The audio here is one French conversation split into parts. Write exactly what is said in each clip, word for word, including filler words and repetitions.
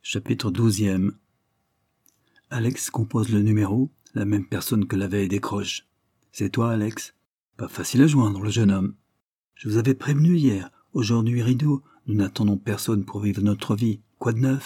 Chapitre douzième. Alex compose le numéro, la même personne que la veille décroche. « C'est toi, Alex ?» Pas facile à joindre, le jeune homme. « Je vous avais prévenu hier. Aujourd'hui, rideau. Nous n'attendons personne pour vivre notre vie. Quoi de neuf ?»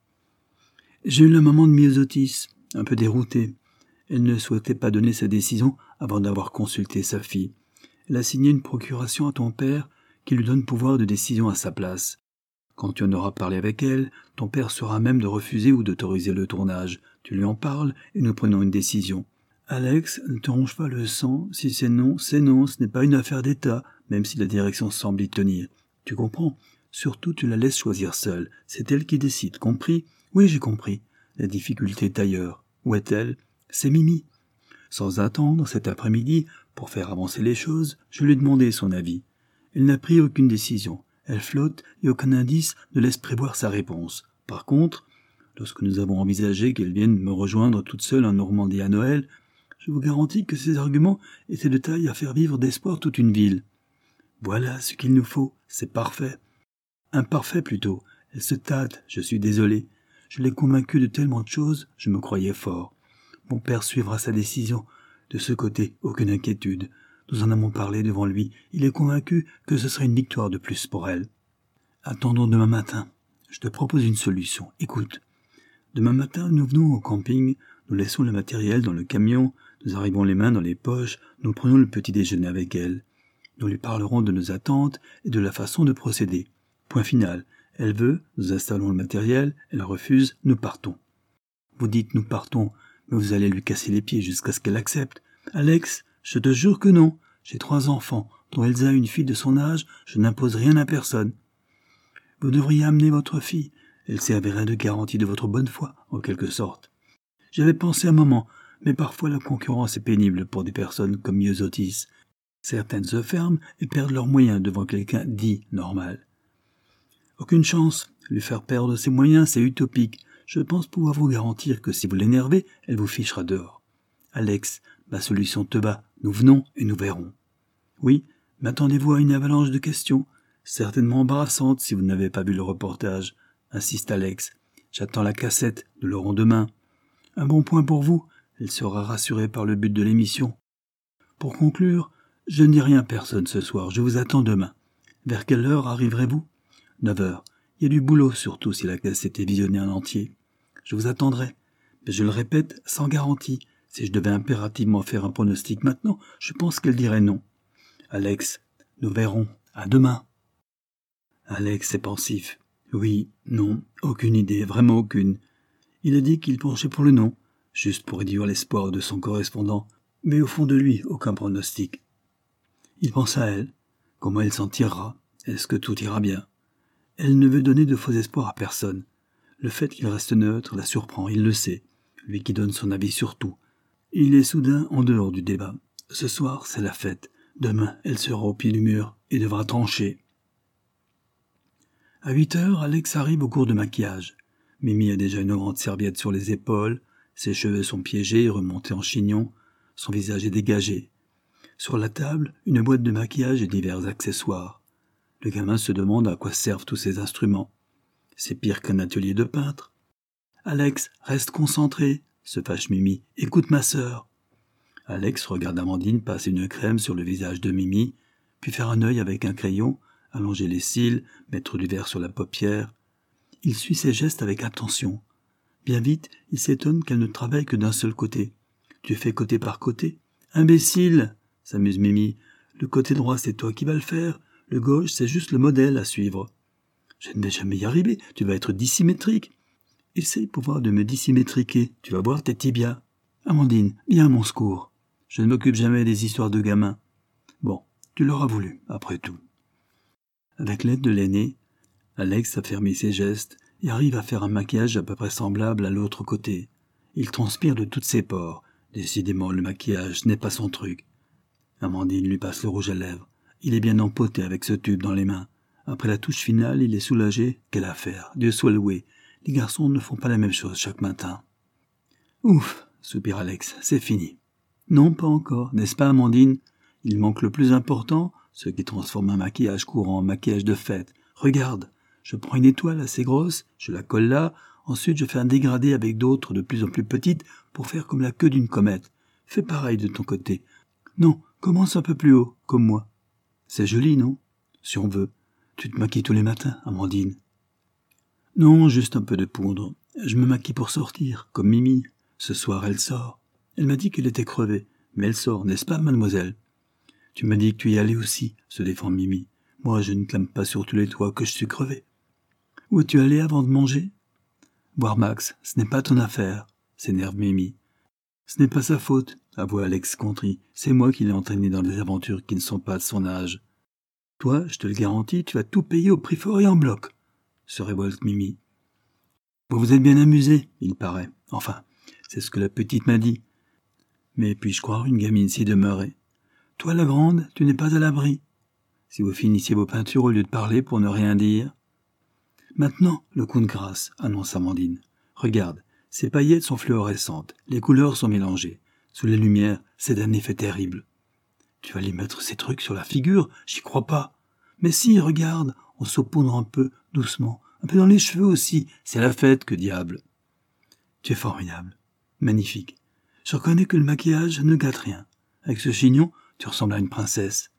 J'ai eu le moment de myosotis, un peu déroutée. Elle ne souhaitait pas donner sa décision avant d'avoir consulté sa fille. Elle a signé une procuration à ton père qui lui donne pouvoir de décision à sa place. Quand tu en auras parlé avec elle, ton père sera à même de refuser ou d'autoriser le tournage. Tu lui en parles et nous prenons une décision. Alex, ne te ronge pas le sang. Si c'est non, c'est non. Ce n'est pas une affaire d'État, même si la direction semble y tenir. Tu comprends? Surtout, tu la laisses choisir seule. C'est elle qui décide. Compris? Oui, j'ai compris. La difficulté est ailleurs. Où est-elle? C'est Mimi. Sans attendre, cet après-midi, pour faire avancer les choses, je lui ai demandé son avis. Elle n'a pris aucune décision. Elle flotte et aucun indice ne laisse prévoir sa réponse. Par contre, lorsque nous avons envisagé qu'elle vienne me rejoindre toute seule en Normandie à Noël, je vous garantis que ses arguments étaient de taille à faire vivre d'espoir toute une ville. Voilà ce qu'il nous faut, c'est parfait. Imparfait plutôt. Elle se tâte, je suis désolé. Je l'ai convaincue de tellement de choses, je me croyais fort. Mon père suivra sa décision. De ce côté, aucune inquiétude. Nous en avons parlé devant lui. Il est convaincu que ce serait une victoire de plus pour elle. Attendons demain matin. Je te propose une solution. Écoute. Demain matin, nous venons au camping, nous laissons le matériel dans le camion, nous arrivons les mains dans les poches, nous prenons le petit déjeuner avec elle. Nous lui parlerons de nos attentes et de la façon de procéder. Point final. Elle veut, nous installons le matériel, elle refuse, nous partons. Vous dites nous partons, mais vous allez lui casser les pieds jusqu'à ce qu'elle accepte. Alex, je te jure que non. J'ai trois enfants, dont Elsa une fille de son âge, je n'impose rien à personne. Vous devriez amener votre fille. Elle servirait de garantie de votre bonne foi, en quelque sorte. J'avais pensé un moment, mais parfois la concurrence est pénible pour des personnes comme Myosotis. Certaines se ferment et perdent leurs moyens devant quelqu'un dit normal. Aucune chance. Lui faire perdre ses moyens, c'est utopique. Je pense pouvoir vous garantir que si vous l'énervez, elle vous fichera dehors. Alex, ma solution te bat. Nous venons et nous verrons. Oui, mais attendez-vous à une avalanche de questions, certainement embarrassantes si vous n'avez pas vu le reportage, insiste Alex. J'attends la cassette, nous l'aurons demain. Un bon point pour vous, elle sera rassurée par le but de l'émission. Pour conclure, je ne dis rien à personne ce soir, je vous attends demain. Vers quelle heure arriverez-vous? Neuf heures. Il y a du boulot, surtout si la cassette est visionnée en entier. Je vous attendrai, mais je le répète, sans garantie. Si je devais impérativement faire un pronostic maintenant, je pense qu'elle dirait non. Alex, nous verrons. À demain. Alex est pensif. Oui, non, aucune idée, vraiment aucune. Il a dit qu'il penchait pour le non, juste pour réduire l'espoir de son correspondant, mais au fond de lui, aucun pronostic. Il pense à elle. Comment elle s'en tirera? Est-ce que tout ira bien? Elle ne veut donner de faux espoirs à personne. Le fait qu'il reste neutre la surprend, il le sait, lui qui donne son avis sur tout. Il est soudain en dehors du débat. Ce soir, c'est la fête. Demain, elle sera au pied du mur et devra trancher. À huit heures, Alex arrive au cours de maquillage. Mimi a déjà une grande serviette sur les épaules, ses cheveux sont piégés et remontés en chignon, son visage est dégagé. Sur la table, une boîte de maquillage et divers accessoires. Le gamin se demande à quoi servent tous ces instruments. C'est pire qu'un atelier de peintre. Alex, reste concentré, se fâche Mimi. Écoute ma sœur. Alex regarde Amandine passer une crème sur le visage de Mimi, puis faire un œil avec un crayon, allonger les cils, mettre du verre sur la paupière. Il suit ses gestes avec attention. Bien vite, il s'étonne qu'elle ne travaille que d'un seul côté. Tu fais côté par côté? Imbécile, s'amuse Mimi. Le côté droit, c'est toi qui vas le faire. Le gauche, c'est juste le modèle à suivre. Je ne vais jamais y arriver, tu vas être dissymétrique. Essaye pouvoir de me dissymétriquer, tu vas voir tes tibias. Amandine, viens à mon secours. Je ne m'occupe jamais des histoires de gamins. Bon, tu l'auras voulu, après tout. Avec l'aide de l'aîné, Alex a fermé ses gestes et arrive à faire un maquillage à peu près semblable à l'autre côté. Il transpire de toutes ses pores. Décidément, le maquillage n'est pas son truc. Amandine lui passe le rouge à lèvres. Il est bien empoté avec ce tube dans les mains. Après la touche finale, il est soulagé. Quelle affaire, Dieu soit loué. Les garçons ne font pas la même chose chaque matin. Ouf, soupire Alex, c'est fini. Non, pas encore, n'est-ce pas Amandine? Il manque le plus important, ce qui transforme un maquillage courant en maquillage de fête. Regarde, Je prends une étoile assez grosse, je la colle là, ensuite je fais un dégradé avec d'autres de plus en plus petites pour faire comme la queue d'une comète. Fais pareil de ton côté. Non, commence un peu plus haut, comme moi. C'est joli, non? Si on veut. Tu te maquilles tous les matins, Amandine. Non, juste un peu de poudre. Je me maquille pour sortir, comme Mimi. Ce soir, elle sort. Elle m'a dit qu'elle était crevée, mais elle sort, n'est-ce pas, mademoiselle? Tu m'as dit que tu y allais aussi, se défend Mimi. Moi, je ne clame pas sur tous les toits que je suis crevé. Où es-tu allé avant de manger? Voir Max, ce n'est pas ton affaire, s'énerve Mimi. Ce n'est pas sa faute, avoue Alex contrit. C'est moi qui l'ai entraîné dans des aventures qui ne sont pas de son âge. Toi, je te le garantis, tu vas tout payer au prix fort et en bloc, se révolte Mimi. Vous vous êtes bien amusés, il paraît. Enfin, c'est ce que la petite m'a dit. Mais puis-je croire une gamine si demeurée? Toi, la grande, tu n'es pas à l'abri. Si vous finissiez vos peintures au lieu de parler pour ne rien dire. Maintenant, le coup de grâce, annonce Amandine. Regarde, ces paillettes sont fluorescentes, les couleurs sont mélangées. Sous les lumières, c'est un effet terrible. Tu vas lui mettre ces trucs sur la figure? J'y crois pas. Mais si, regarde, on saupoudre un peu, doucement, un peu dans les cheveux aussi, c'est la fête, que diable. Tu es formidable, magnifique. Je reconnais que le maquillage ne gâte rien. Avec ce chignon, tu ressembles à une princesse.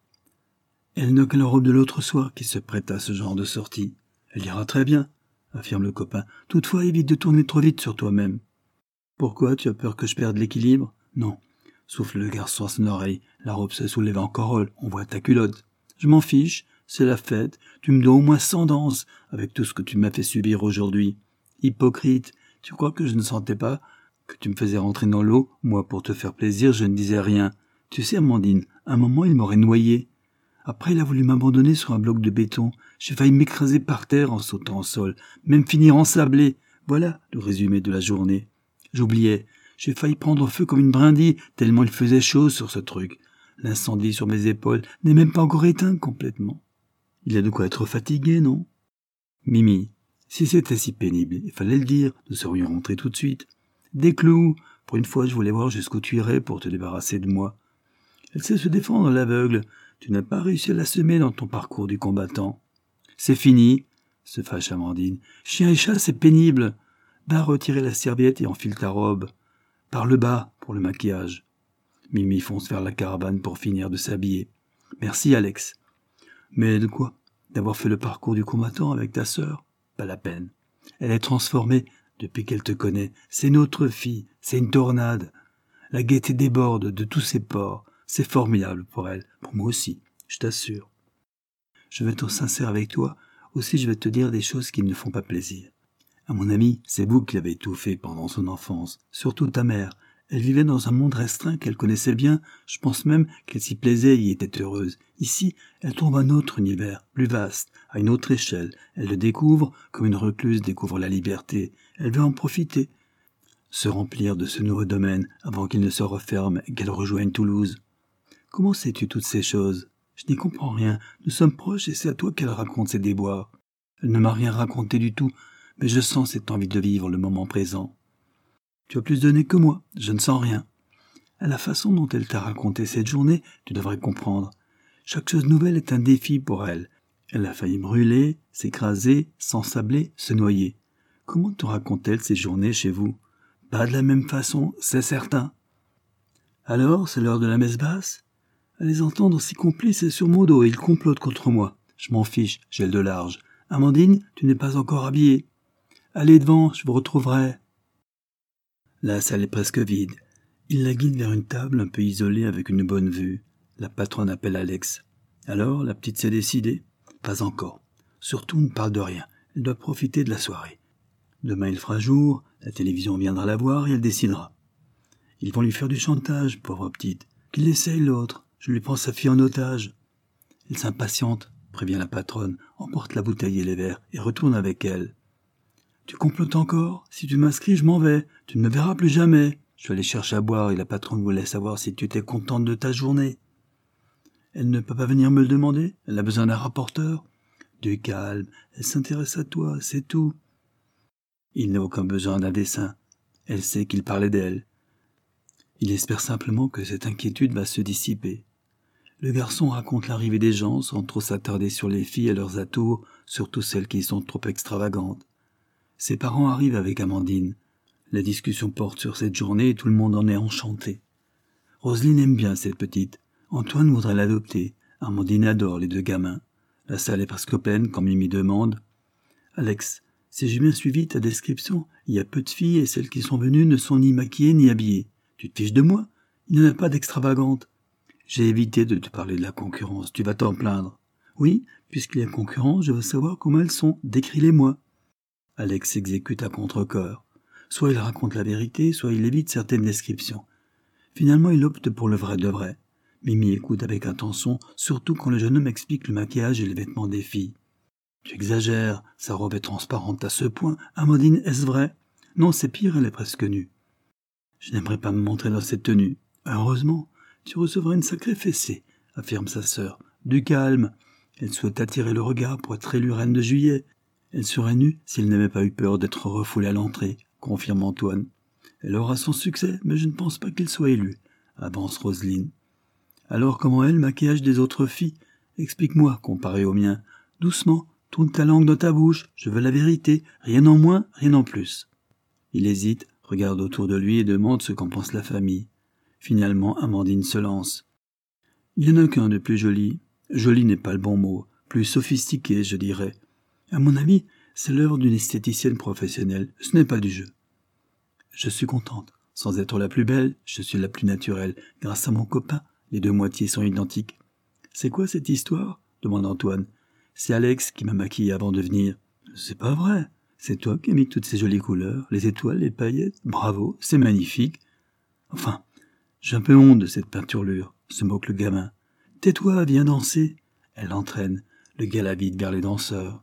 Elle n'a que la robe de l'autre soir qui se prête à ce genre de sortie. Elle ira très bien, affirme le copain. Toutefois, évite de tourner trop vite sur toi-même. Pourquoi, tu as peur que je perde l'équilibre? Non, souffle le garçon à son oreille. La robe se soulève encore, on voit ta culotte. Je m'en fiche, c'est la fête. Tu me dois au moins cent danses avec tout ce que tu m'as fait subir aujourd'hui. Hypocrite, tu crois que je ne sentais pas que tu me faisais rentrer dans l'eau? Moi, pour te faire plaisir, je ne disais rien. Tu sais, Amandine, à un moment, il m'aurait noyé. Après, il a voulu m'abandonner sur un bloc de béton. J'ai failli m'écraser par terre en sautant au sol, même finir ensablé. Voilà le résumé de la journée. J'oubliais. J'ai failli prendre feu comme une brindille, tellement il faisait chaud sur ce truc. L'incendie sur mes épaules n'est même pas encore éteint complètement. Il y a de quoi être fatigué, non? Mimi, si c'était si pénible, il fallait le dire, nous serions rentrés tout de suite. Des clous. Pour une fois, je voulais voir jusqu'où tu irais pour te débarrasser de moi. Elle sait se défendre, l'aveugle. Tu n'as pas réussi à la semer dans ton parcours du combattant. C'est fini, se fâche Amandine. Chien et chat, c'est pénible. Va retirer la serviette et enfile ta robe. Par le bas, pour le maquillage. Mimi fonce vers la caravane pour finir de s'habiller. Merci, Alex. Mais de quoi? D'avoir fait le parcours du combattant avec ta sœur? Pas la peine. Elle est transformée depuis qu'elle te connaît. C'est notre fille, c'est une tornade. La gaieté déborde de tous ses pores. C'est formidable pour elle, pour moi aussi, je t'assure. Je vais être sincère avec toi, aussi je vais te dire des choses qui ne font pas plaisir. À mon ami, c'est vous qui l'avez tout fait pendant son enfance, surtout ta mère. Elle vivait dans un monde restreint qu'elle connaissait bien, je pense même qu'elle s'y plaisait et y était heureuse. Ici, elle trouve un autre univers, plus vaste, à une autre échelle. Elle le découvre comme une recluse découvre la liberté. Elle veut en profiter, se remplir de ce nouveau domaine avant qu'il ne se referme et qu'elle rejoigne Toulouse. Comment sais-tu toutes ces choses? Je n'y comprends rien. Nous sommes proches et c'est à toi qu'elle raconte ses déboires. Elle ne m'a rien raconté du tout, mais je sens cette envie de vivre le moment présent. Tu as plus donné que moi, je ne sens rien. À la façon dont elle t'a raconté cette journée, tu devrais comprendre. Chaque chose nouvelle est un défi pour elle. Elle a failli brûler, s'écraser, s'ensabler, se noyer. Comment te raconte-t-elle ces journées chez vous? Pas de la même façon, c'est certain. Alors, c'est l'heure de la messe basse? À les entendre si complices et sur mon dos, ils complotent contre moi. Je m'en fiche, j'ai le de large. Amandine, tu n'es pas encore habillée. Allez devant, je vous retrouverai. La salle est presque vide. Il la guide vers une table un peu isolée avec une bonne vue. La patronne appelle Alex. Alors, la petite s'est décidée? Pas encore. Surtout, ne parle de rien. Elle doit profiter de la soirée. Demain, il fera jour, la télévision viendra la voir et elle décidera. Ils vont lui faire du chantage, pauvre petite. Qu'il essaye l'autre. Je lui prends sa fille en otage. Elle s'impatiente, prévient la patronne, emporte la bouteille et les verres et retourne avec elle. Tu complotes encore? Si tu m'inscris, je m'en vais. Tu ne me verras plus jamais. Je vais aller chercher à boire et la patronne voulait savoir si tu étais contente de ta journée. Elle ne peut pas venir me le demander. Elle a besoin d'un rapporteur. Du calme. Elle s'intéresse à toi, c'est tout. Il n'a aucun besoin d'un dessin. Elle sait qu'il parlait d'elle. Il espère simplement que cette inquiétude va se dissiper. Le garçon raconte l'arrivée des gens sans trop s'attarder sur les filles et leurs atours, surtout celles qui sont trop extravagantes. Ses parents arrivent avec Amandine. La discussion porte sur cette journée et tout le monde en est enchanté. Roselyne aime bien cette petite. Antoine voudrait l'adopter. Amandine adore les deux gamins. La salle est presque pleine quand Mimi demande « Alex, si j'ai bien suivi ta description, il y a peu de filles et celles qui sont venues ne sont ni maquillées ni habillées. Tu te fiches de moi? Il n'y en a pas d'extravagantes. » J'ai évité de te parler de la concurrence, tu vas t'en plaindre. Oui, puisqu'il y a concurrence, je veux savoir comment elles sont, décris-les-moi. Alex s'exécute à contre-cœur. Soit il raconte la vérité, soit il évite certaines descriptions. Finalement, il opte pour le vrai de vrai. Mimi écoute avec attention, surtout quand le jeune homme explique le maquillage et les vêtements des filles. Tu exagères, sa robe est transparente à ce point. Amandine, est-ce vrai? Non, c'est pire, elle est presque nue. Je n'aimerais pas me montrer dans cette tenue. Heureusement, tu recevras une sacrée fessée, affirme sa sœur. Du calme. Elle souhaite attirer le regard pour être élue reine de juillet. Elle serait nue s'il n'avait pas eu peur d'être refoulée à l'entrée, confirme Antoine. Elle aura son succès, mais je ne pense pas qu'il soit élu, avance Roselyne. Alors comment est le maquillage des autres filles? Explique-moi, comparé au mien. Doucement, tourne ta langue dans ta bouche, je veux la vérité, rien en moins, rien en plus. Il hésite, regarde autour de lui et demande ce qu'en pense la famille. Finalement, Amandine se lance. Il n'y en a qu'un de plus joli. Joli n'est pas le bon mot, plus sophistiqué, je dirais. À mon avis, c'est l'œuvre d'une esthéticienne professionnelle, ce n'est pas du jeu. Je suis contente. Sans être la plus belle, je suis la plus naturelle. Grâce à mon copain, les deux moitiés sont identiques. C'est quoi cette histoire? Demande Antoine. C'est Alex qui m'a maquillée avant de venir. C'est pas vrai. C'est toi qui as mis toutes ces jolies couleurs, les étoiles, les paillettes. Bravo, c'est magnifique. Enfin, j'ai un peu honte de cette peinturlure, se moque le gamin. Tais-toi, viens danser. Elle l'entraîne. Le gars la vide vers les danseurs.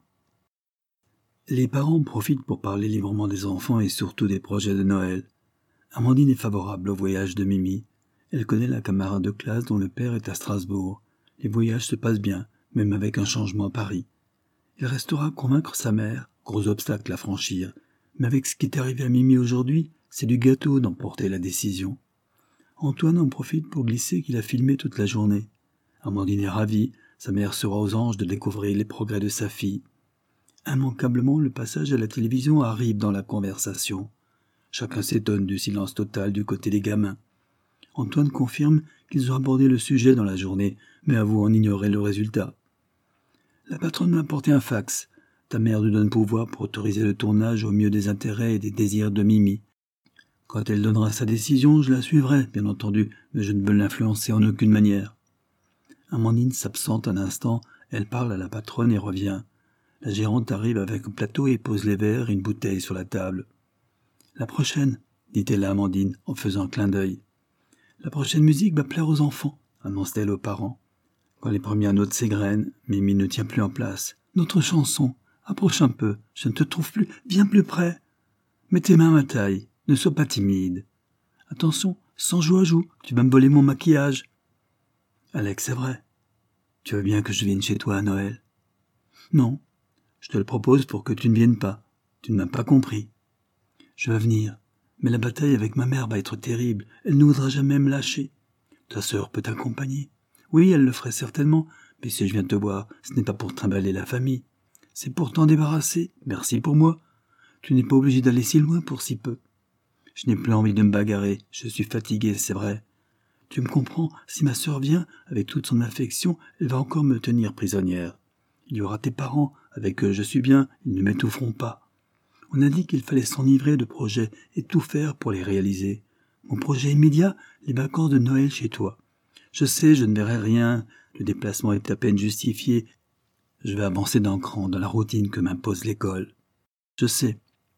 Les parents profitent pour parler librement des enfants et surtout des projets de Noël. Amandine est favorable au voyage de Mimi. Elle connaît la camarade de classe dont le père est à Strasbourg. Les voyages se passent bien, même avec un changement à Paris. Il restera à convaincre sa mère, gros obstacle à franchir. Mais avec ce qui est arrivé à Mimi aujourd'hui, c'est du gâteau d'emporter la décision. Antoine en profite pour glisser qu'il a filmé toute la journée. Amandine est ravie, sa mère sera aux anges de découvrir les progrès de sa fille. Immanquablement, le passage à la télévision arrive dans la conversation. Chacun s'étonne du silence total du côté des gamins. Antoine confirme qu'ils ont abordé le sujet dans la journée, mais avoue en ignorer le résultat. La patronne m'a apporté un fax. Ta mère lui donne pouvoir pour autoriser le tournage au mieux des intérêts et des désirs de Mimi. Quand elle donnera sa décision, je la suivrai, bien entendu, mais je ne veux l'influencer en aucune manière. Amandine s'absente un instant, elle parle à la patronne et revient. La gérante arrive avec un plateau et pose les verres et une bouteille sur la table. « La prochaine, dit-elle à Amandine en faisant un clin d'œil. La prochaine musique va plaire aux enfants, annonce-t-elle aux parents. Quand les premières notes s'égrènent, Mimi ne tient plus en place. Notre chanson, approche un peu, je ne te trouve plus, viens plus près. Mets tes mains à ma taille, ne sois pas timide. Attention, sans joue à joue, tu vas me voler mon maquillage. Alex, c'est vrai. Tu veux bien que je vienne chez toi à Noël? Non, je te le propose pour que tu ne viennes pas. Tu ne m'as pas compris. Je vais venir, mais la bataille avec ma mère va être terrible. Elle ne voudra jamais me lâcher. Ta sœur peut t'accompagner. Oui, elle le ferait certainement, mais si je viens te voir, ce n'est pas pour trimballer la famille. C'est pour t'en débarrasser. Merci pour moi. Tu n'es pas obligé d'aller si loin pour si peu. Je n'ai plus envie de me bagarrer. Je suis fatigué, c'est vrai. Tu me comprends, si ma sœur vient, avec toute son affection, elle va encore me tenir prisonnière. Il y aura tes parents, avec eux je suis bien, ils ne m'étoufferont pas. On a dit qu'il fallait s'enivrer de projets et tout faire pour les réaliser. Mon projet immédiat, les vacances de Noël chez toi. Je sais, je ne verrai rien, le déplacement est à peine justifié. Je vais avancer d'un cran dans la routine que m'impose l'école. Je sais.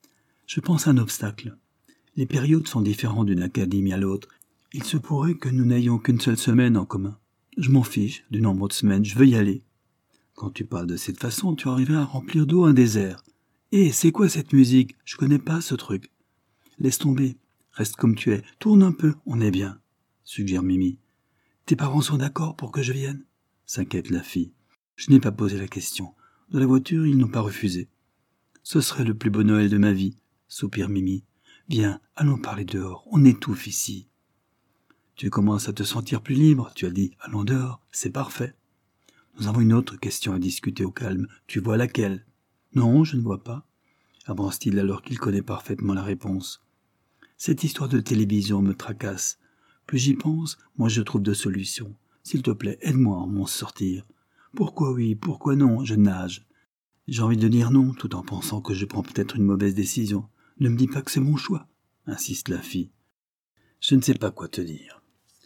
Je pense à un obstacle. Les périodes sont différentes d'une académie à l'autre. Il se pourrait que nous n'ayons qu'une seule semaine en commun. Je m'en fiche du nombre de semaines, je veux y aller. Quand tu parles de cette façon, tu arriveras à remplir d'eau un désert. Hé, c'est quoi cette musique? Je connais pas ce truc. Laisse tomber, reste comme tu es, tourne un peu, on est bien, suggère Mimi. Tes parents sont d'accord pour que je vienne? S'inquiète la fille. Je n'ai pas posé la question. Dans la voiture, ils n'ont pas refusé. Ce serait le plus beau Noël de ma vie, soupire Mimi. Viens, allons parler dehors, on étouffe ici. Tu commences à te sentir plus libre, tu as dit, allons dehors, c'est parfait. Nous avons une autre question à discuter au calme. Tu vois laquelle? Non, je ne vois pas, avance-t-il alors qu'il connaît parfaitement la réponse. Cette histoire de télévision me tracasse. Plus j'y pense, moins je trouve de solution. S'il te plaît, aide-moi à m'en sortir. Pourquoi oui, pourquoi non, je nage. J'ai envie de dire non, tout en pensant que je prends peut-être une mauvaise décision. Ne me dis pas que c'est mon choix, insiste la fille. Je ne sais pas quoi te dire.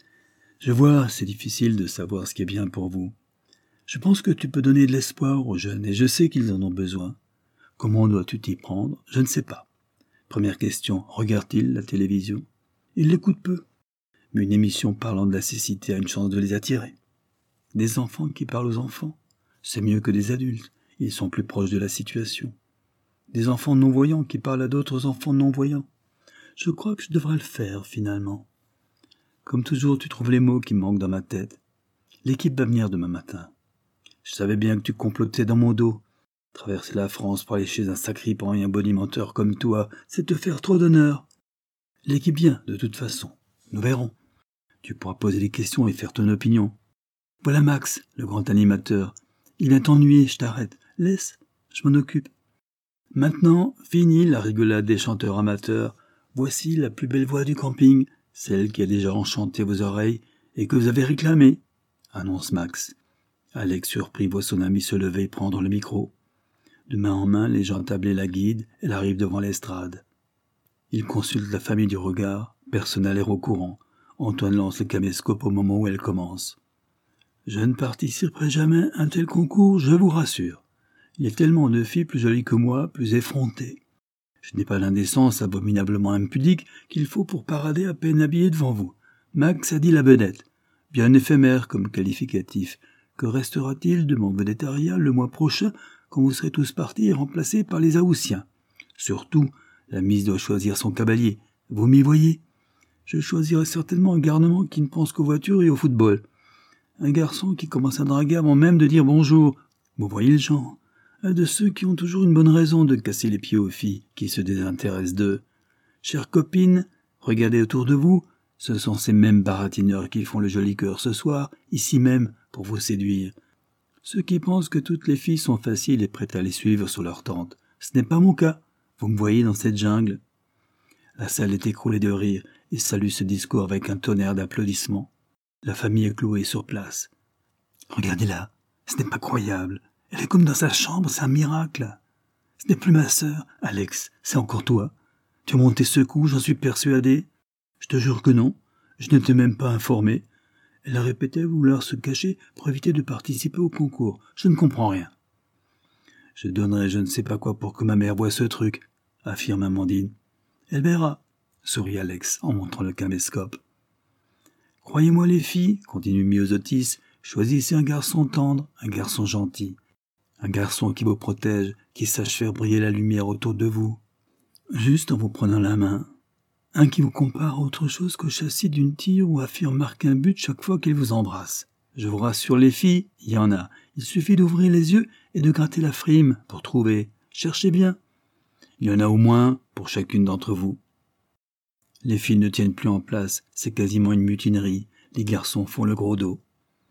Je vois, c'est difficile de savoir ce qui est bien pour vous. Je pense que tu peux donner de l'espoir aux jeunes et je sais qu'ils en ont besoin. Comment dois-tu t'y prendre? Je ne sais pas. Première question, regarde-t-il la télévision? Il l'écoute peu. Mais une émission parlant de la cécité a une chance de les attirer. Des enfants qui parlent aux enfants, c'est mieux que des adultes. Ils sont plus proches de la situation. Des enfants non-voyants qui parlent à d'autres enfants non-voyants. Je crois que je devrais le faire, finalement. Comme toujours, tu trouves les mots qui me manquent dans ma tête. L'équipe va venir demain matin. Je savais bien que tu complotais dans mon dos. Traverser la France pour aller chez un sacripant et un bonimenteur comme toi, c'est te faire trop d'honneur. L'équipe vient, de toute façon. Nous verrons. Tu pourras poser des questions et faire ton opinion. Voilà Max, le grand animateur. Il vient t'ennuyer, je t'arrête. Laisse, je m'en occupe. Maintenant, fini la rigolade des chanteurs amateurs. Voici la plus belle voix du camping, celle qui a déjà enchanté vos oreilles et que vous avez réclamée, annonce Max. Alex, surpris, voit son ami se lever et prendre le micro. De main en main, les gens tablaient la guide, elle arrive devant l'estrade. Il consulte la famille du regard, personne n'a l'air au courant. Antoine lance le caméscope au moment où elle commence. Je ne participerai jamais à un tel concours, je vous rassure. Il y a tellement de filles plus jolies que moi, plus effrontées. Je n'ai pas l'indécence abominablement impudique qu'il faut pour parader à peine habillé devant vous. Max a dit la vedette. Bien éphémère comme qualificatif. Que restera-t-il de mon védétariat le mois prochain quand vous serez tous partis et remplacés par les Haussiens? Surtout, la mise doit choisir son cavalier. Vous m'y voyez? Je choisirai certainement un garnement qui ne pense qu'aux voitures et au football. Un garçon qui commence à draguer avant même de dire bonjour. Vous voyez le genre? Un de ceux qui ont toujours une bonne raison de casser les pieds aux filles qui se désintéressent d'eux. Chères copines, regardez autour de vous. Ce sont ces mêmes baratineurs qui font le joli cœur ce soir, ici même, pour vous séduire. Ceux qui pensent que toutes les filles sont faciles et prêtes à les suivre sur leur tente. Ce n'est pas mon cas. Vous me voyez dans cette jungle. La salle est écroulée de rire et salue ce discours avec un tonnerre d'applaudissements. La famille est clouée sur place. Regardez-la, ce n'est pas croyable. Elle est comme dans sa chambre, c'est un miracle. Ce n'est plus ma sœur, Alex, c'est encore toi. Tu as monté ce coup, j'en suis persuadé. Je te jure que non, je ne t'ai même pas informé. Elle a répété vouloir se cacher pour éviter de participer au concours. Je ne comprends rien. Je donnerai je ne sais pas quoi pour que ma mère voie ce truc, affirme Amandine. Elle verra, sourit Alex en montrant le caméscope. Croyez-moi les filles, continue Myosotis, choisissez un garçon tendre, un garçon gentil. Un garçon qui vous protège, qui sache faire briller la lumière autour de vous. Juste en vous prenant la main. Un qui vous compare à autre chose qu'au châssis d'une tire ou affirme marquer un but chaque fois qu'il vous embrasse. Je vous rassure les filles, il y en a. Il suffit d'ouvrir les yeux et de gratter la frime pour trouver. Cherchez bien. Il y en a au moins pour chacune d'entre vous. Les filles ne tiennent plus en place, c'est quasiment une mutinerie. Les garçons font le gros dos.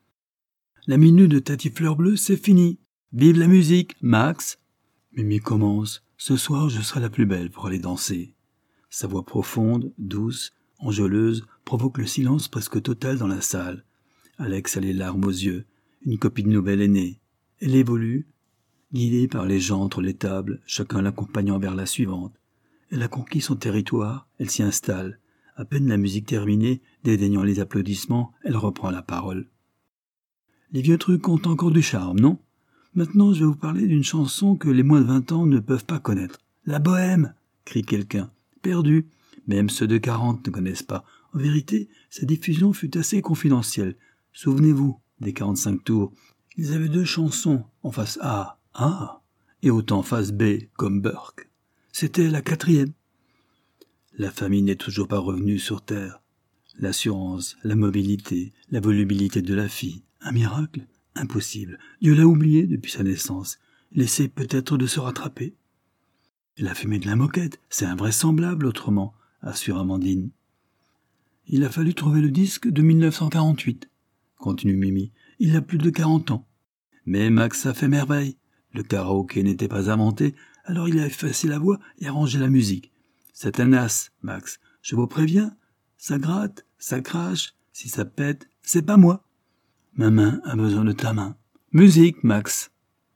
La minute de Tati Fleur Bleue, c'est fini. Vive la musique, Max. Mimi commence. Ce soir, je serai la plus belle pour aller danser. Sa voix profonde, douce, enjôleuse, provoque le silence presque total dans la salle. Alex a les larmes aux yeux. Une copine nouvelle est née. Elle évolue, guidée par les gens entre les tables, chacun l'accompagnant vers la suivante. Elle a conquis son territoire, elle s'y installe. À peine la musique terminée, dédaignant les applaudissements, elle reprend la parole. Les vieux trucs ont encore du charme, non? Maintenant, je vais vous parler d'une chanson que les moins de vingt ans ne peuvent pas connaître. La bohème, crie quelqu'un. Perdu. Même ceux de quarante ne connaissent pas. En vérité, sa diffusion fut assez confidentielle. Souvenez-vous des quarante-cinq tours. Ils avaient deux chansons, en face A, A, et autant en face B, comme Burke. C'était la quatrième. La famille n'est toujours pas revenue sur Terre. L'assurance, la mobilité, la volubilité de la fille. Un miracle? Impossible. Dieu l'a oublié depuis sa naissance. Il essaie peut-être de se rattraper. Et la fumée de la moquette, c'est invraisemblable autrement, assure Amandine. Il a fallu trouver le disque de mille neuf cent quarante-huit, continue Mimi. Il a plus de quarante ans. Mais Max a fait merveille. Le karaoké n'était pas inventé, alors il a effacé la voix et arrangé la musique. C'est un as, Max. Je vous préviens. Ça gratte, ça crache. Si ça pète, c'est pas moi. Ma main a besoin de ta main. Musique, Max.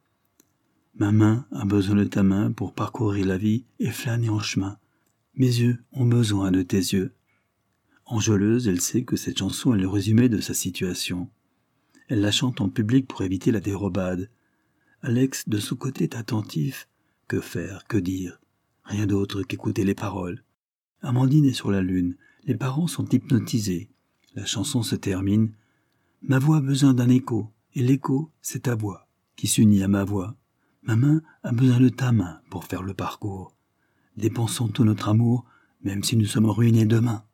Ma main a besoin de ta main pour parcourir la vie et flâner en chemin. Mes yeux ont besoin de tes yeux. Enjôleuse, elle sait que cette chanson est le résumé de sa situation. Elle la chante en public pour éviter la dérobade. Alex, de son côté, est attentif. Que faire, que dire? Rien d'autre qu'écouter les paroles. Amandine est sur la lune. Les parents sont hypnotisés. La chanson se termine. Ma voix a besoin d'un écho, et l'écho, c'est ta voix, qui s'unit à ma voix. Ma main a besoin de ta main pour faire le parcours. Dépensons tout notre amour, même si nous sommes ruinés demain.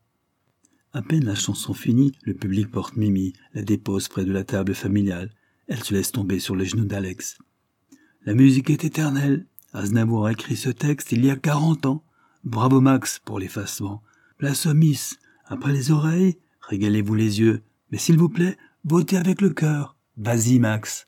À peine la chanson finie, le public porte Mimi, la dépose près de la table familiale. Elle se laisse tomber sur les genoux d'Alex. La musique est éternelle. Aznavour a écrit ce texte il y a quarante ans. Bravo Max pour l'effacement. Place au Miss. Après les oreilles, régalez-vous les yeux. Mais s'il vous plaît, votez avec le cœur. Vas-y Max.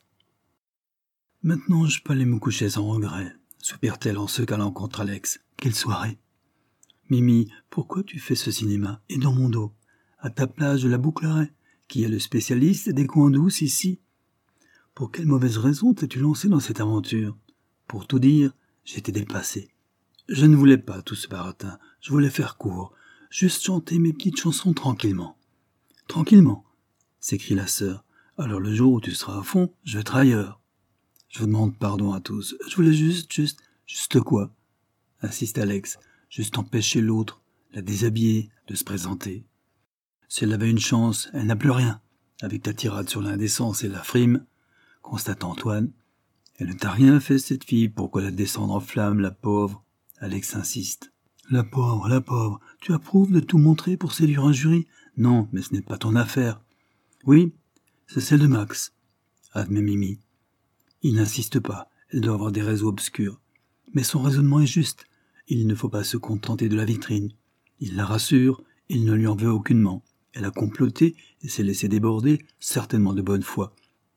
Maintenant je peux aller me coucher sans regret, soupire-t-elle en se calant contre Alex. Quelle soirée. Mimi, pourquoi tu fais ce cinéma et dans mon dos? À ta place, je la bouclerai. Qui est le spécialiste des coins douces ici? Pour quelle mauvaise raison t'es-tu lancé dans cette aventure? Pour tout dire, j'étais dépassé. Je ne voulais pas tout ce baratin, je voulais faire court, juste chanter mes petites chansons tranquillement. Tranquillement, s'écrie la sœur. Alors le jour où tu seras à fond, je vais être ailleurs. Je vous demande pardon à tous, je voulais juste, juste, juste quoi? Insiste Alex. Juste empêcher l'autre, la déshabiller, de se présenter. Si elle avait une chance, elle n'a plus rien. Avec ta tirade sur l'indécence et la frime, constate Antoine. Elle ne t'a rien fait, cette fille, pourquoi la descendre en flammes, la pauvre? Alex insiste. La pauvre, la pauvre, tu approuves de tout montrer pour séduire un jury? Non, mais ce n'est pas ton affaire. Oui, c'est celle de Max, admet Mimi. Il n'insiste pas, elle doit avoir des réseaux obscurs. Mais son raisonnement est juste. Il ne faut pas se contenter de la vitrine. Il la rassure, il ne lui en veut aucunement. Elle a comploté et s'est laissée déborder, certainement de bonne foi.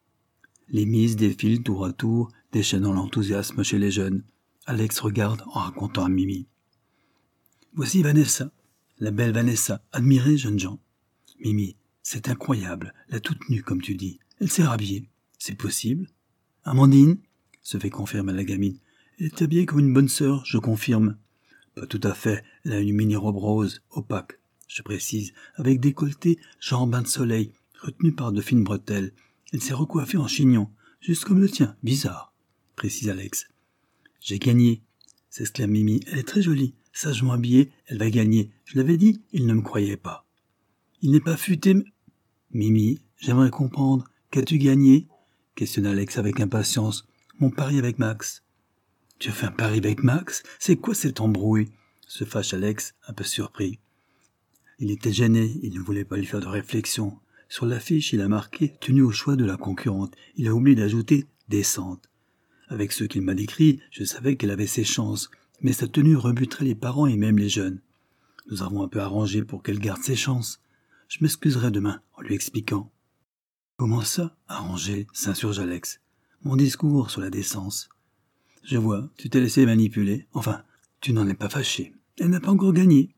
Les mises défilent tour à tour, déchaînant l'enthousiasme chez les jeunes. Alex regarde en racontant à Mimi. Voici Vanessa, la belle Vanessa, admirez, jeunes gens. Mimi, c'est incroyable, la toute nue comme tu dis. Elle s'est rhabillée. C'est possible? Amandine, se fait confirmer la gamine. Elle est habillée comme une bonne sœur, je confirme. Pas tout à fait, elle a une mini-robe rose, opaque, je précise, avec décolleté, genre bain de soleil, retenu par de fines bretelles. Elle s'est recoiffée en chignon, juste comme le tien, bizarre, précise Alex. J'ai gagné, s'exclame Mimi, elle est très jolie, sagement habillée, elle va gagner. Je l'avais dit, il ne me croyait pas. Il n'est pas futé, mais... Mimi, j'aimerais comprendre, qu'as-tu gagné? Questionne Alex avec impatience. Mon pari avec Max. Tu as fait un pari avec Max? C'est quoi cette embrouille? Se fâche Alex, un peu surpris. Il était gêné, il ne voulait pas lui faire de réflexion. Sur l'affiche, il a marqué « tenue au choix de la concurrente ». Il a oublié d'ajouter « décente ». Avec ce qu'il m'a décrit, je savais qu'elle avait ses chances, mais sa tenue rebuterait les parents et même les jeunes. Nous avons un peu arrangé pour qu'elle garde ses chances. Je m'excuserai demain en lui expliquant. « Comment ça, arranger ?» s'insurge Alex. « Mon discours sur la décence. » Je vois, tu t'es laissé manipuler. Enfin, tu n'en es pas fâché. Elle n'a pas encore gagné.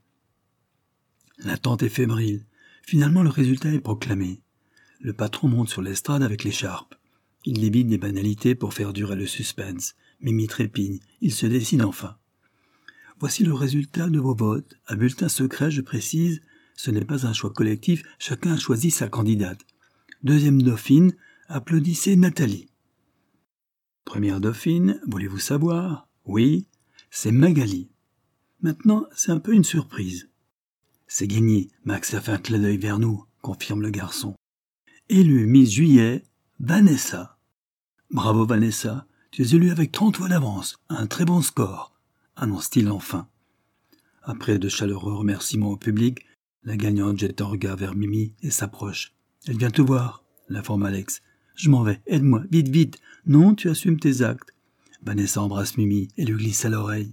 L'attente est fébrile. Finalement, le résultat est proclamé. Le patron monte sur l'estrade avec l'écharpe. Il débite des banalités pour faire durer le suspense. Mimi trépigne. Il se décide enfin. Voici le résultat de vos votes. À bulletin secret, je précise, ce n'est pas un choix collectif, chacun a choisi sa candidate. Deuxième dauphine, applaudissez Nathalie. Première dauphine, voulez-vous savoir? Oui, c'est Magali. Maintenant, c'est un peu une surprise. C'est gagné, Max a fait un clin d'œil vers nous, confirme le garçon. Élu Miss Juillet, Vanessa. Bravo Vanessa, tu es élue avec trente voix d'avance, un très bon score, annonce-t-il enfin. Après de chaleureux remerciements au public, la gagnante jette un regard vers Mimi et s'approche. Elle vient te voir, l'informe Alex. Je m'en vais, aide-moi, vite, vite. Non, tu assumes tes actes. Vanessa embrasse Mimi et lui glisse à l'oreille.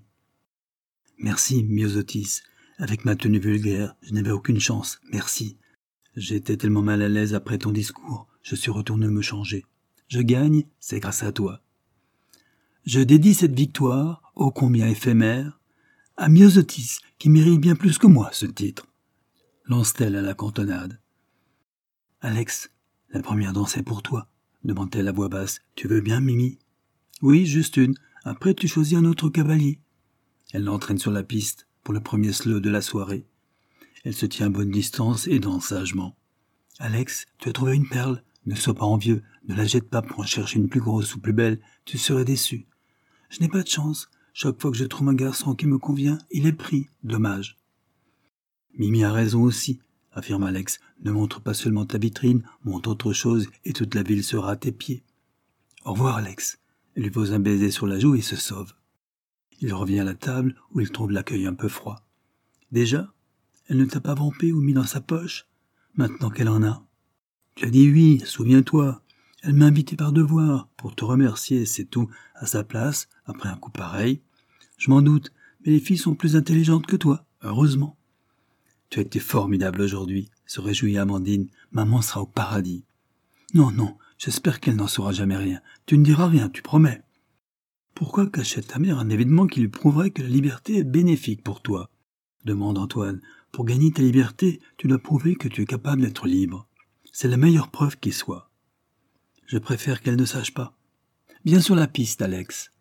Merci, Myosotis. Avec ma tenue vulgaire, je n'avais aucune chance. Merci. J'étais tellement mal à l'aise après ton discours. Je suis retourné me changer. Je gagne, c'est grâce à toi. Je dédie cette victoire, ô combien éphémère, à Myosotis, qui mérite bien plus que moi ce titre. Lance-t-elle à la cantonade. Alex, la première danse est pour toi, demande-t-elle à voix basse. Tu veux bien, Mimi? Oui, juste une. Après, tu choisis un autre cavalier. Elle l'entraîne sur la piste pour le premier slow de la soirée. Elle se tient à bonne distance et danse sagement. Alex, tu as trouvé une perle. Ne sois pas envieux. Ne la jette pas pour en chercher une plus grosse ou plus belle. Tu serais déçu. Je n'ai pas de chance. Chaque fois que je trouve un garçon qui me convient, il est pris. Dommage. Mimi a raison aussi, affirme Alex. Ne montre pas seulement ta vitrine, montre autre chose et toute la ville sera à tes pieds. Au revoir, Alex. Elle lui pose un baiser sur la joue et se sauve. Il revient à la table où il trouve l'accueil un peu froid. Déjà, elle ne t'a pas vampé ou mis dans sa poche, maintenant qu'elle en a. Tu as dit oui, souviens-toi. Elle m'a invité par devoir, pour te remercier, c'est tout, à sa place, après un coup pareil. Je m'en doute, mais les filles sont plus intelligentes que toi, heureusement. Tu as été formidable aujourd'hui, se réjouit Amandine. Maman sera au paradis. Non, non, j'espère qu'elle n'en saura jamais rien. Tu ne diras rien, tu promets. Pourquoi cacher ta mère un événement qui lui prouverait que la liberté est bénéfique pour toi? Demande Antoine. Pour gagner ta liberté, tu dois prouver que tu es capable d'être libre. C'est la meilleure preuve qui soit. Je préfère qu'elle ne sache pas. Viens sur la piste, Alex.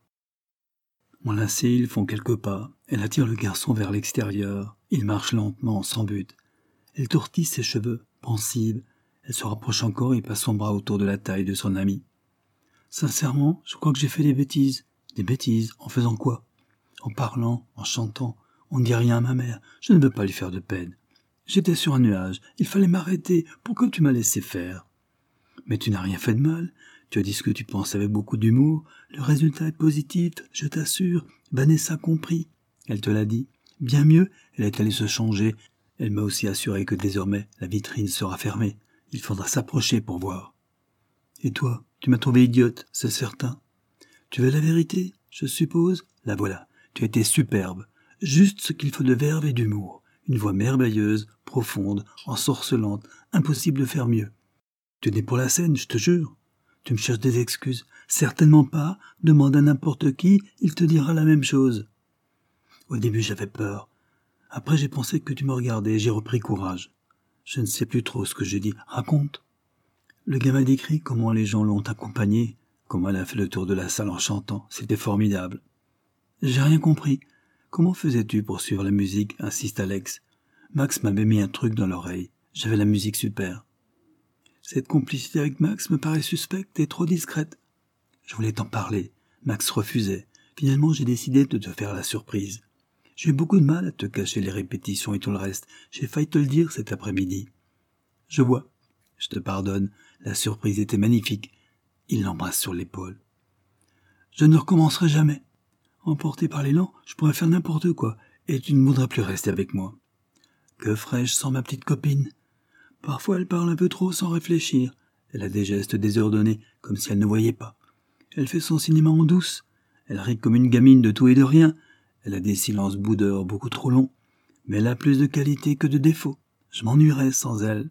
Enlacés, ils font quelques pas. Elle attire le garçon vers l'extérieur. Il marche lentement, sans but. Elle tortille ses cheveux, pensive. Elle se rapproche encore et passe son bras autour de la taille de son ami. Sincèrement, je crois que j'ai fait des bêtises. Des bêtises, en faisant quoi? En parlant, en chantant. On ne dit rien à ma mère. Je ne veux pas lui faire de peine. J'étais sur un nuage. Il fallait m'arrêter. Pourquoi tu m'as laissé faire? Mais tu n'as rien fait de mal. Tu as dit ce que tu penses avec beaucoup d'humour. Le résultat est positif, je t'assure. Vanessa compris. Elle te l'a dit. Bien mieux, elle est allée se changer. Elle m'a aussi assuré que désormais, la vitrine sera fermée. Il faudra s'approcher pour voir. Et toi, tu m'as trouvé idiote, c'est certain. Tu veux la vérité, je suppose? La voilà. Tu as été superbe. Juste ce qu'il faut de verve et d'humour. Une voix merveilleuse, profonde, ensorcelante. Impossible de faire mieux. Tu es né pour la scène, je te jure. Tu me cherches des excuses. Certainement pas. Demande à n'importe qui, il te dira la même chose. Au début, j'avais peur. Après, j'ai pensé que tu me regardais, j'ai repris courage. Je ne sais plus trop ce que j'ai dit. Raconte. Le gars m'a décrit comment les gens l'ont accompagné, comment elle a fait le tour de la salle en chantant. C'était formidable. J'ai rien compris. Comment faisais-tu pour suivre la musique, insiste Alex. Max m'avait mis un truc dans l'oreille. J'avais la musique super. Cette complicité avec Max me paraît suspecte et trop discrète. Je voulais t'en parler. Max refusait. Finalement, j'ai décidé de te faire la surprise. J'ai eu beaucoup de mal à te cacher les répétitions et tout le reste. J'ai failli te le dire cet après-midi. Je vois. Je te pardonne. La surprise était magnifique. Il l'embrasse sur l'épaule. Je ne recommencerai jamais. Emporté par l'élan, je pourrais faire n'importe quoi, et tu ne voudrais plus rester avec moi. Que ferais-je sans ma petite copine? Parfois elle parle un peu trop sans réfléchir. Elle a des gestes désordonnés, comme si elle ne voyait pas. Elle fait son cinéma en douce. Elle rit comme une gamine de tout et de rien. Elle a des silences boudeurs beaucoup trop longs. Mais elle a plus de qualités que de défauts. Je m'ennuierais sans elle.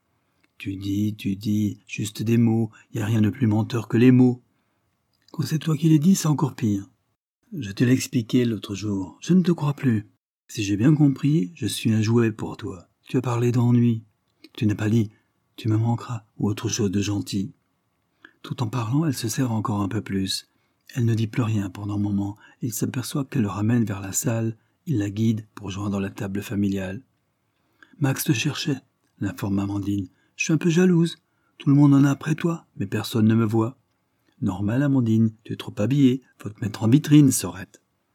Tu dis, tu dis, juste des mots. Y a rien de plus menteur que les mots. Quand c'est toi qui les dis, c'est encore pire. Je te l'ai expliqué l'autre jour. Je ne te crois plus. Si j'ai bien compris, je suis un jouet pour toi. Tu as parlé d'ennui. Tu n'as pas dit « tu me manqueras » ou autre chose de gentil. Tout en parlant, elle se serre encore un peu plus. Elle ne dit plus rien pendant un moment. Il s'aperçoit qu'elle le ramène vers la salle. Il la guide pour joindre la table familiale. « Max te cherchait », l'informe Amandine. « Je suis un peu jalouse. Tout le monde en a après toi, mais personne ne me voit. » « Normal, Amandine, tu es trop habillée. Faut te mettre en vitrine, Sorette. »«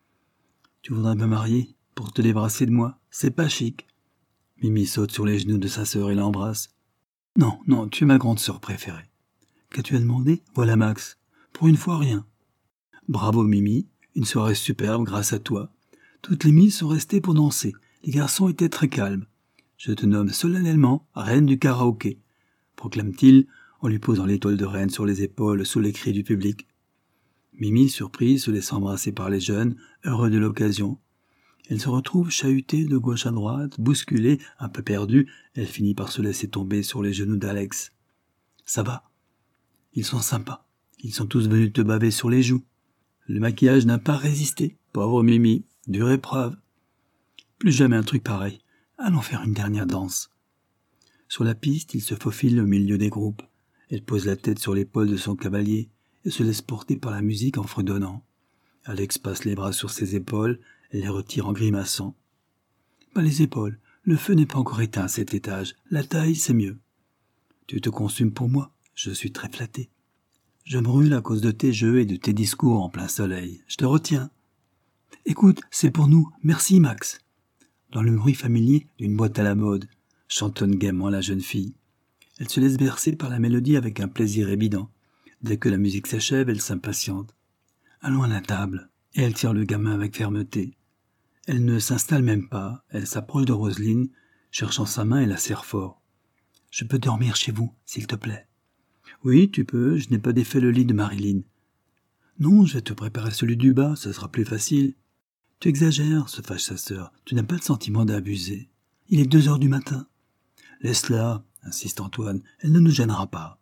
Tu voudrais me marier pour te débarrasser de moi? C'est pas chic. » Mimi saute sur les genoux de sa sœur et l'embrasse. « Non, non, tu es ma grande sœur préférée. »« Qu'as-tu à demander? Voilà Max. Pour une fois, rien. »« Bravo, Mimi. Une soirée superbe grâce à toi. Toutes les Miss sont restées pour danser. Les garçons étaient très calmes. Je te nomme solennellement reine du karaoké, proclame-t-il en lui posant l'étoile de reine sur les épaules sous les cris du public. Mimi, surprise, se laisse embrasser par les jeunes, heureux de l'occasion. Elle se retrouve chahutée de gauche à droite, bousculée, un peu perdue. Elle finit par se laisser tomber sur les genoux d'Alex. « Ça va? Ils sont sympas. Ils sont tous venus te baver sur les joues. Le maquillage n'a pas résisté. Pauvre Mimi, dure épreuve. Plus jamais un truc pareil. Allons faire une dernière danse. Sur la piste, il se faufile au milieu des groupes. Elle pose la tête sur l'épaule de son cavalier et se laisse porter par la musique en fredonnant. Alex passe les bras sur ses épaules et les retire en grimaçant. Pas les épaules, le feu n'est pas encore éteint à cet étage. La taille, c'est mieux. Tu te consumes pour moi, je suis très flatté. Je brûle à cause de tes jeux et de tes discours en plein soleil. Je te retiens. Écoute, c'est pour nous. Merci, Max. Dans le bruit familier d'une boîte à la mode, chantonne gaiement la jeune fille. Elle se laisse bercer par la mélodie avec un plaisir évident. Dès que la musique s'achève, elle s'impatiente. Allons à la table. Et elle tire le gamin avec fermeté. Elle ne s'installe même pas. Elle s'approche de Roselyne, cherchant sa main et la serre fort. Je peux dormir chez vous, s'il te plaît. Oui, tu peux, je n'ai pas défait le lit de Marilyn. Non, je vais te préparer celui du bas, ça sera plus facile. Tu exagères, se fâche sa sœur. Tu n'as pas le sentiment d'abuser. Il est deux heures du matin. Laisse-la, insiste Antoine, elle ne nous gênera pas.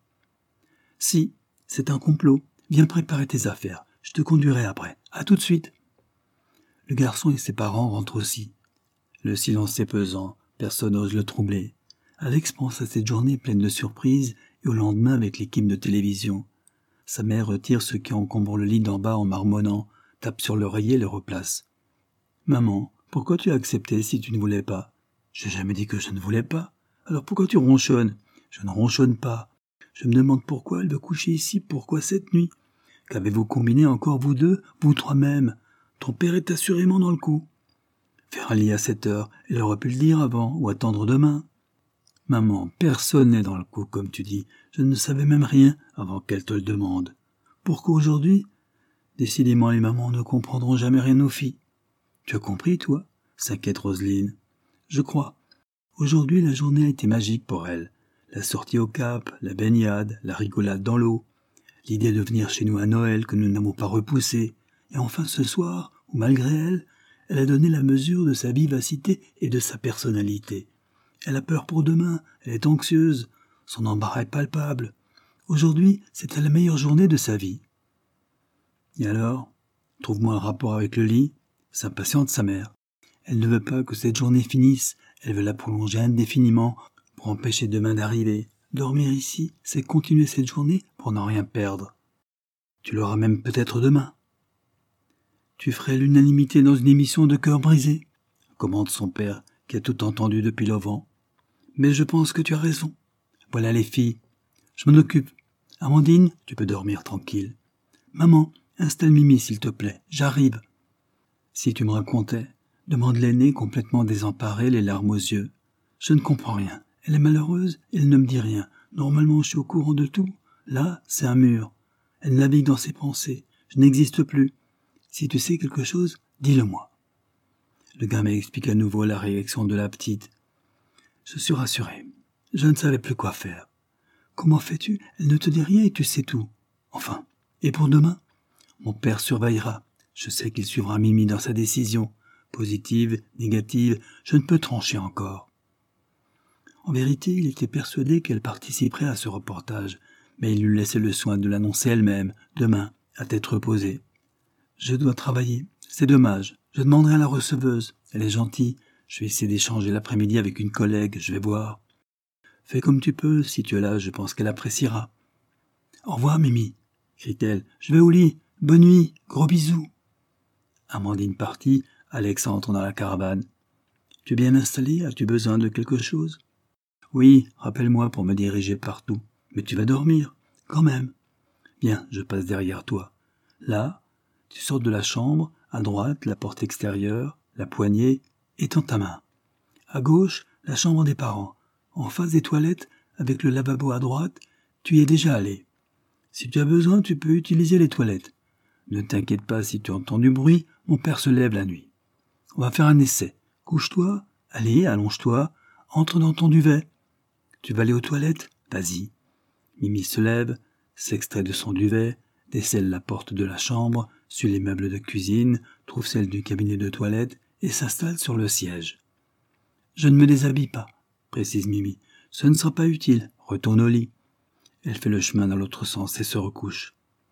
Si, c'est un complot. Viens préparer tes affaires. Je te conduirai après. À tout de suite. Le garçon et ses parents rentrent aussi. Le silence est pesant. Personne n'ose le troubler. Alex pense à cette journée pleine de surprises et au lendemain avec l'équipe de télévision. Sa mère retire ce qui encombre le lit d'en bas en marmonnant, tape sur l'oreiller et le replace. « Maman, pourquoi tu as accepté si tu ne voulais pas ?»« J'ai jamais dit que je ne voulais pas. Alors pourquoi tu ronchonnes ?»« Je ne ronchonne pas. Je me demande pourquoi elle veut coucher ici, pourquoi cette nuit. Qu'avez-vous combiné encore vous deux, vous trois même? Ton père est assurément dans le coup. Faire un lit à cette heure, elle aurait pu le dire avant ou attendre demain. » « Maman, personne n'est dans le coup, comme tu dis. Je ne savais même rien avant qu'elle te le demande. Pourquoi aujourd'hui? Décidément, les mamans ne comprendront jamais rien aux filles. Tu as compris, toi? S'inquiète Roselyne. Je crois. Aujourd'hui, la journée a été magique pour elle. La sortie au Cap, la baignade, la rigolade dans l'eau, l'idée de venir chez nous à Noël que nous n'avons pas repoussé. Et enfin ce soir, où malgré elle, elle a donné la mesure de sa vivacité et de sa personnalité. Elle a peur pour demain, elle est anxieuse, son embarras est palpable. Aujourd'hui, c'était la meilleure journée de sa vie. Et alors, trouve-moi un rapport avec le lit, s'impatiente sa mère. Elle ne veut pas que cette journée finisse, elle veut la prolonger indéfiniment pour empêcher demain d'arriver. Dormir ici, c'est continuer cette journée pour n'en rien perdre. Tu l'auras même peut-être demain. Tu ferais l'unanimité dans une émission de cœur brisé, commande son père, qui a tout entendu depuis l'auvent. Mais je pense que tu as raison. Voilà les filles. Je m'en occupe. Amandine, tu peux dormir tranquille. Maman, installe Mimi s'il te plaît. J'arrive. Si tu me racontais, demande l'aînée complètement désemparée, les larmes aux yeux. Je ne comprends rien. Elle est malheureuse et elle ne me dit rien. Normalement, je suis au courant de tout. Là, c'est un mur. Elle navigue dans ses pensées. Je n'existe plus. Si tu sais quelque chose, dis-le-moi. Le gamin explique à nouveau la réaction de la petite. Je suis rassuré. Je ne savais plus quoi faire. Comment fais-tu? Elle ne te dit rien et tu sais tout. Enfin, et pour demain? Mon père surveillera. Je sais qu'il suivra Mimi dans sa décision. Positive, négative, je ne peux trancher encore. En vérité, il était persuadé qu'elle participerait à ce reportage, mais il lui laissait le soin de l'annoncer elle-même, demain, à tête reposée. Je dois travailler. C'est dommage. Je demanderai à la receveuse. Elle est gentille. Je vais essayer d'échanger l'après-midi avec une collègue. Je vais voir. Fais comme tu peux. Si tu es là, je pense qu'elle appréciera. Au revoir, Mimi, crie-t-elle. Je vais au lit. Bonne nuit. Gros bisous. Amandine partie. Alex entre dans la caravane. Tu es bien installé? As-tu besoin de quelque chose? Oui, rappelle-moi pour me diriger partout. Mais tu vas dormir, quand même. Bien, je passe derrière toi. Là, tu sors de la chambre, à droite, la porte extérieure, la poignée, étends ta main. À gauche, la chambre des parents. En face des toilettes, avec le lavabo à droite, tu y es déjà allé. Si tu as besoin, tu peux utiliser les toilettes. Ne t'inquiète pas si tu entends du bruit, mon père se lève la nuit. On va faire un essai. Couche-toi, allez, allonge-toi, entre dans ton duvet. Tu vas aller aux toilettes? Vas-y. Mimi se lève, s'extrait de son duvet, décèle la porte de la chambre, suit les meubles de cuisine, trouve celle du cabinet de toilette et s'installe sur le siège. « Je ne me déshabille pas, » précise Mimi. « Ce ne sera pas utile. Retourne au lit. » Elle fait le chemin dans l'autre sens et se recouche.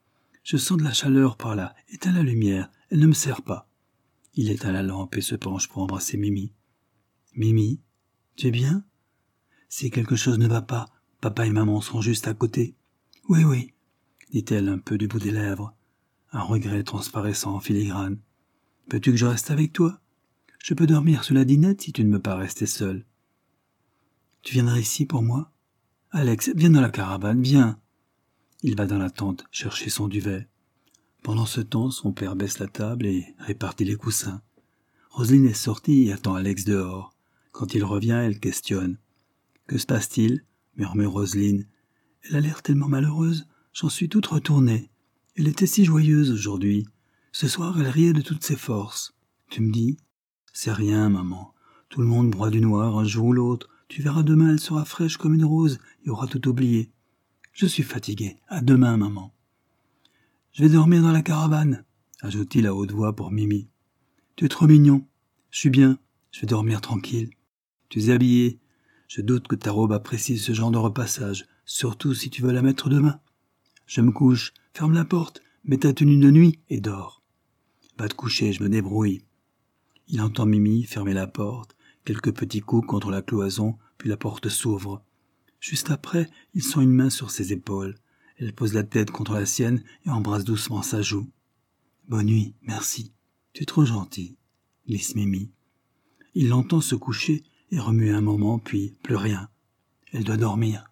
Je sens de la chaleur par là. Éteins la lumière. Elle ne me sert pas. Il éteint la lampe et se penche pour embrasser Mimi. Mimi, tu es bien? Si quelque chose ne va pas, papa et maman sont juste à côté. Oui, oui, dit-elle un peu du bout des lèvres. Un regret transparaissant en filigrane. Veux-tu que je reste avec toi? Je peux dormir sous la dinette si tu ne veux pas rester seul. Tu viendrais ici pour moi? Alex, viens dans la caravane, viens. Il va dans la tente chercher son duvet. Pendant ce temps, son père baisse la table et répartit les coussins. Roselyne est sortie et attend Alex dehors. Quand il revient, elle questionne. « Que se passe-t-il » murmure Roselyne. « Elle a l'air tellement malheureuse, j'en suis toute retournée. Elle était si joyeuse aujourd'hui. Ce soir, elle riait de toutes ses forces. Tu me dis ? C'est rien, maman. Tout le monde broie du noir un jour ou l'autre. Tu verras demain, elle sera fraîche comme une rose et aura tout oublié. Je suis fatiguée. À demain, maman. Je vais dormir dans la caravane, ajoute-t-il à haute voix pour Mimi. Tu es trop mignon. Je suis bien. Je vais dormir tranquille. Tu es habillé. Je doute que ta robe apprécie ce genre de repassage, surtout si tu veux la mettre demain. Je me couche, ferme la porte, mets ta tenue de nuit et dors. Va te coucher, je me débrouille. Il entend Mimi fermer la porte, quelques petits coups contre la cloison, puis la porte s'ouvre. Juste après, il sent une main sur ses épaules. Elle pose la tête contre la sienne et embrasse doucement sa joue. Bonne nuit, merci. Tu es trop gentil, glisse Mimi. Il l'entend se coucher et remuer un moment, puis plus rien. Elle doit dormir.